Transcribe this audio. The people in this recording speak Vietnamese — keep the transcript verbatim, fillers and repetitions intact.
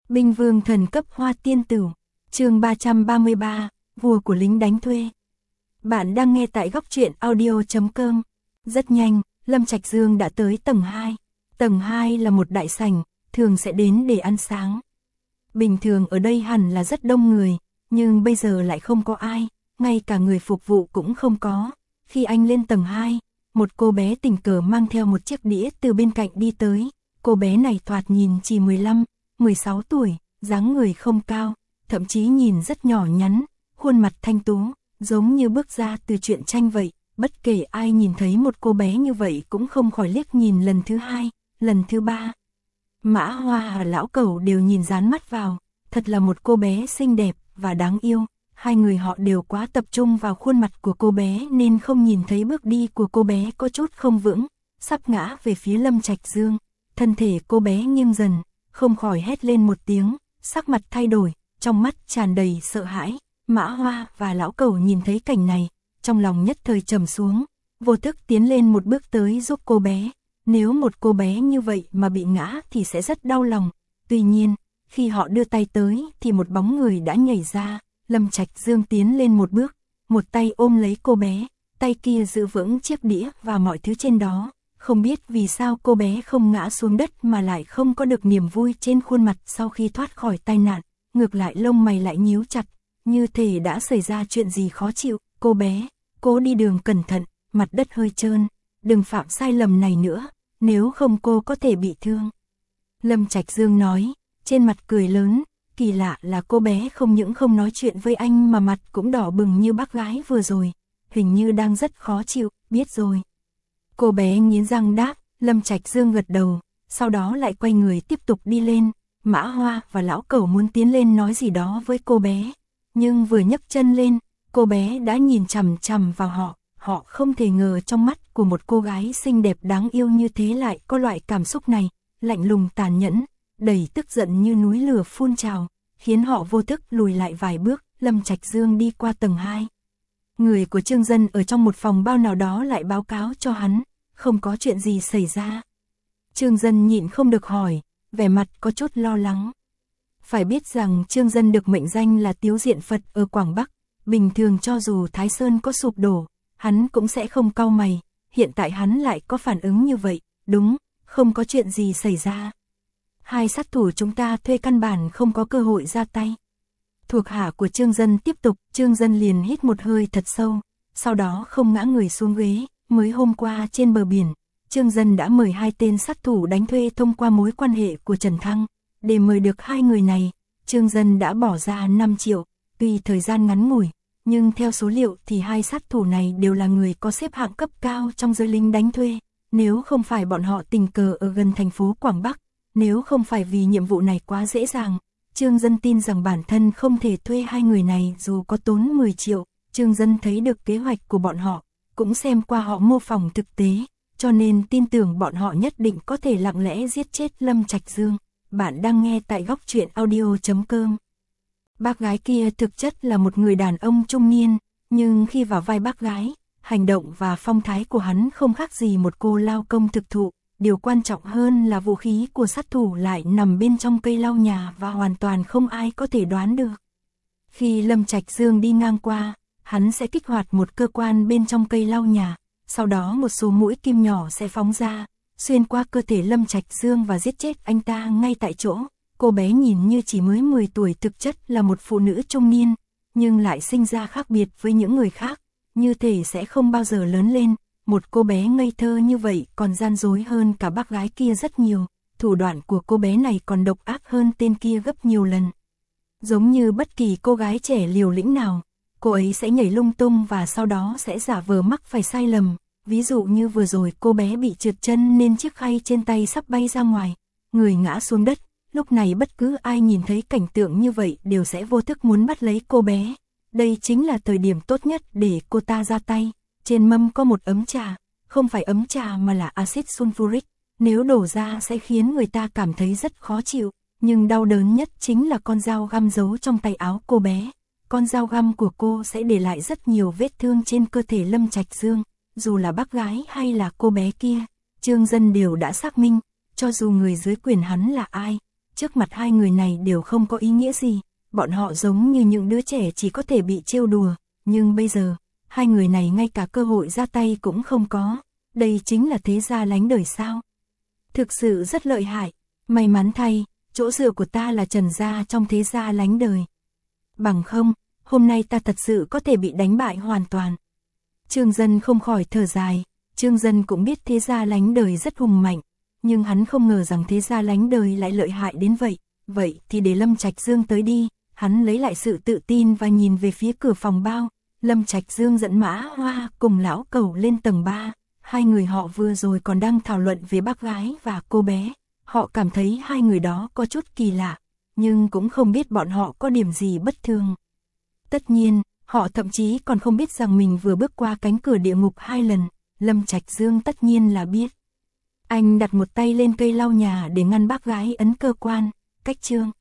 Binh vương thần cấp hoa tiên tử, chương ba trăm ba mươi ba, vua của lính đánh thuê. Bạn đang nghe tại góc truyện audio chấm com. Rất nhanh, Lâm Trạch Dương đã tới tầng hai. Tầng hai là một đại sảnh, thường sẽ đến để ăn sáng. Bình thường ở đây hẳn là rất đông người, nhưng bây giờ lại không có ai, ngay cả người phục vụ cũng không có. Khi anh lên tầng hai, một cô bé tình cờ mang theo một chiếc đĩa từ bên cạnh đi tới. Cô bé này thoạt nhìn chỉ mười lăm, mười sáu tuổi, dáng người không cao, thậm chí nhìn rất nhỏ nhắn, khuôn mặt thanh tú, giống như bước ra từ truyện tranh vậy. Bất kể ai nhìn thấy một cô bé như vậy cũng không khỏi liếc nhìn lần thứ hai, lần thứ ba. Mã Hoa và Lão Cẩu đều nhìn dán mắt vào, thật là một cô bé xinh đẹp và đáng yêu. Hai người họ đều quá tập trung vào khuôn mặt của cô bé nên không nhìn thấy bước đi của cô bé có chút không vững, sắp ngã về phía Lâm Trạch Dương. Thân thể cô bé nghiêng dần, không khỏi hét lên một tiếng, sắc mặt thay đổi, trong mắt tràn đầy sợ hãi. Mã Hoa và Lão Cẩu nhìn thấy cảnh này, trong lòng nhất thời trầm xuống, vô thức tiến lên một bước tới giúp cô bé. Nếu một cô bé như vậy mà bị ngã thì sẽ rất đau lòng. Tuy nhiên, khi họ đưa tay tới thì một bóng người đã nhảy ra. Lâm Trạch Dương tiến lên một bước, một tay ôm lấy cô bé, tay kia giữ vững chiếc đĩa và mọi thứ trên đó. Không biết vì sao cô bé không ngã xuống đất mà lại không có được niềm vui trên khuôn mặt sau khi thoát khỏi tai nạn, ngược lại lông mày lại nhíu chặt, như thể đã xảy ra chuyện gì khó chịu. Cô bé, cố đi đường cẩn thận, mặt đất hơi trơn, đừng phạm sai lầm này nữa, nếu không cô có thể bị thương. Lâm Trạch Dương nói, trên mặt cười lớn. Kỳ lạ là cô bé không những không nói chuyện với anh mà mặt cũng đỏ bừng như bác gái vừa rồi, hình như đang rất khó chịu. Biết rồi. Cô bé nghiến răng đáp. Lâm Trạch Dương gật đầu, sau đó lại quay người tiếp tục đi lên. Mã Hoa và Lão Cẩu muốn tiến lên nói gì đó với cô bé, nhưng vừa nhấc chân lên, cô bé đã nhìn chằm chằm vào họ. Họ không thể ngờ trong mắt của một cô gái xinh đẹp đáng yêu như thế lại có loại cảm xúc này, lạnh lùng tàn nhẫn, đầy tức giận như núi lửa phun trào, khiến họ vô thức lùi lại vài bước. Lâm Trạch Dương đi qua tầng hai. Người của Trương Dân ở trong một phòng bao nào đó lại báo cáo cho hắn, không có chuyện gì xảy ra. Trương Dân nhịn không được hỏi, vẻ mặt có chút lo lắng. Phải biết rằng Trương Dân được mệnh danh là Tiếu Diện Phật ở Quảng Bắc, bình thường cho dù Thái Sơn có sụp đổ, hắn cũng sẽ không cau mày, hiện tại hắn lại có phản ứng như vậy. Đúng, không có chuyện gì xảy ra. Hai sát thủ chúng ta thuê căn bản không có cơ hội ra tay. Thuộc hạ của Trương Dân tiếp tục. Trương Dân liền hít một hơi thật sâu, sau đó không ngã người xuống ghế. Mới hôm qua trên bờ biển, Trương Dân đã mời hai tên sát thủ đánh thuê thông qua mối quan hệ của Trần Thăng. Để mời được hai người này, Trương Dân đã bỏ ra năm triệu. Tuy thời gian ngắn ngủi, nhưng theo số liệu thì hai sát thủ này đều là người có xếp hạng cấp cao trong giới lính đánh thuê. Nếu không phải bọn họ tình cờ ở gần thành phố Quảng Bắc, nếu không phải vì nhiệm vụ này quá dễ dàng, Trương Dân tin rằng bản thân không thể thuê hai người này dù có tốn mười triệu. Trương Dân thấy được kế hoạch của bọn họ, cũng xem qua họ mô phỏng thực tế, cho nên tin tưởng bọn họ nhất định có thể lặng lẽ giết chết Lâm Trạch Dương. Bạn đang nghe tại góc truyện audio chấm com. Bác gái kia thực chất là một người đàn ông trung niên, nhưng khi vào vai bác gái, hành động và phong thái của hắn không khác gì một cô lao công thực thụ. Điều quan trọng hơn là vũ khí của sát thủ lại nằm bên trong cây lau nhà và hoàn toàn không ai có thể đoán được. Khi Lâm Trạch Dương đi ngang qua, hắn sẽ kích hoạt một cơ quan bên trong cây lau nhà, sau đó một số mũi kim nhỏ sẽ phóng ra, xuyên qua cơ thể Lâm Trạch Dương và giết chết anh ta ngay tại chỗ. Cô bé nhìn như chỉ mới mười tuổi, thực chất là một phụ nữ trung niên, nhưng lại sinh ra khác biệt với những người khác, như thể sẽ không bao giờ lớn lên. Một cô bé ngây thơ như vậy còn gian dối hơn cả bác gái kia rất nhiều, thủ đoạn của cô bé này còn độc ác hơn tên kia gấp nhiều lần. Giống như bất kỳ cô gái trẻ liều lĩnh nào, cô ấy sẽ nhảy lung tung và sau đó sẽ giả vờ mắc phải sai lầm. Ví dụ như vừa rồi cô bé bị trượt chân nên chiếc khay trên tay sắp bay ra ngoài, người ngã xuống đất. Lúc này bất cứ ai nhìn thấy cảnh tượng như vậy đều sẽ vô thức muốn bắt lấy cô bé. Đây chính là thời điểm tốt nhất để cô ta ra tay. Trên mâm có một ấm trà, không phải ấm trà mà là axit sulfuric, nếu đổ ra sẽ khiến người ta cảm thấy rất khó chịu, nhưng đau đớn nhất chính là con dao găm giấu trong tay áo cô bé. Con dao găm của cô sẽ để lại rất nhiều vết thương trên cơ thể Lâm Trạch Dương, dù là bác gái hay là cô bé kia, Trương Dân đều đã xác minh, cho dù người dưới quyền hắn là ai, trước mặt hai người này đều không có ý nghĩa gì, bọn họ giống như những đứa trẻ chỉ có thể bị trêu đùa, nhưng bây giờ, hai người này ngay cả cơ hội ra tay cũng không có, đây chính là thế gia lánh đời sao? Thực sự rất lợi hại, may mắn thay, chỗ dựa của ta là Trần gia trong thế gia lánh đời. Bằng không, hôm nay ta thật sự có thể bị đánh bại hoàn toàn. Trương Dân không khỏi thở dài, Trương Dân cũng biết thế gia lánh đời rất hùng mạnh, nhưng hắn không ngờ rằng thế gia lánh đời lại lợi hại đến vậy, vậy thì để Lâm Trạch Dương tới đi, hắn lấy lại sự tự tin và nhìn về phía cửa phòng bao, Lâm Trạch Dương dẫn Mã Hoa cùng lão Cẩu lên tầng ba, hai người họ vừa rồi còn đang thảo luận về bác gái và cô bé, họ cảm thấy hai người đó có chút kỳ lạ, nhưng cũng không biết bọn họ có điểm gì bất thường. Tất nhiên, họ thậm chí còn không biết rằng mình vừa bước qua cánh cửa địa ngục hai lần, Lâm Trạch Dương tất nhiên là biết. Anh đặt một tay lên cây lau nhà để ngăn bác gái ấn cơ quan, cách Trương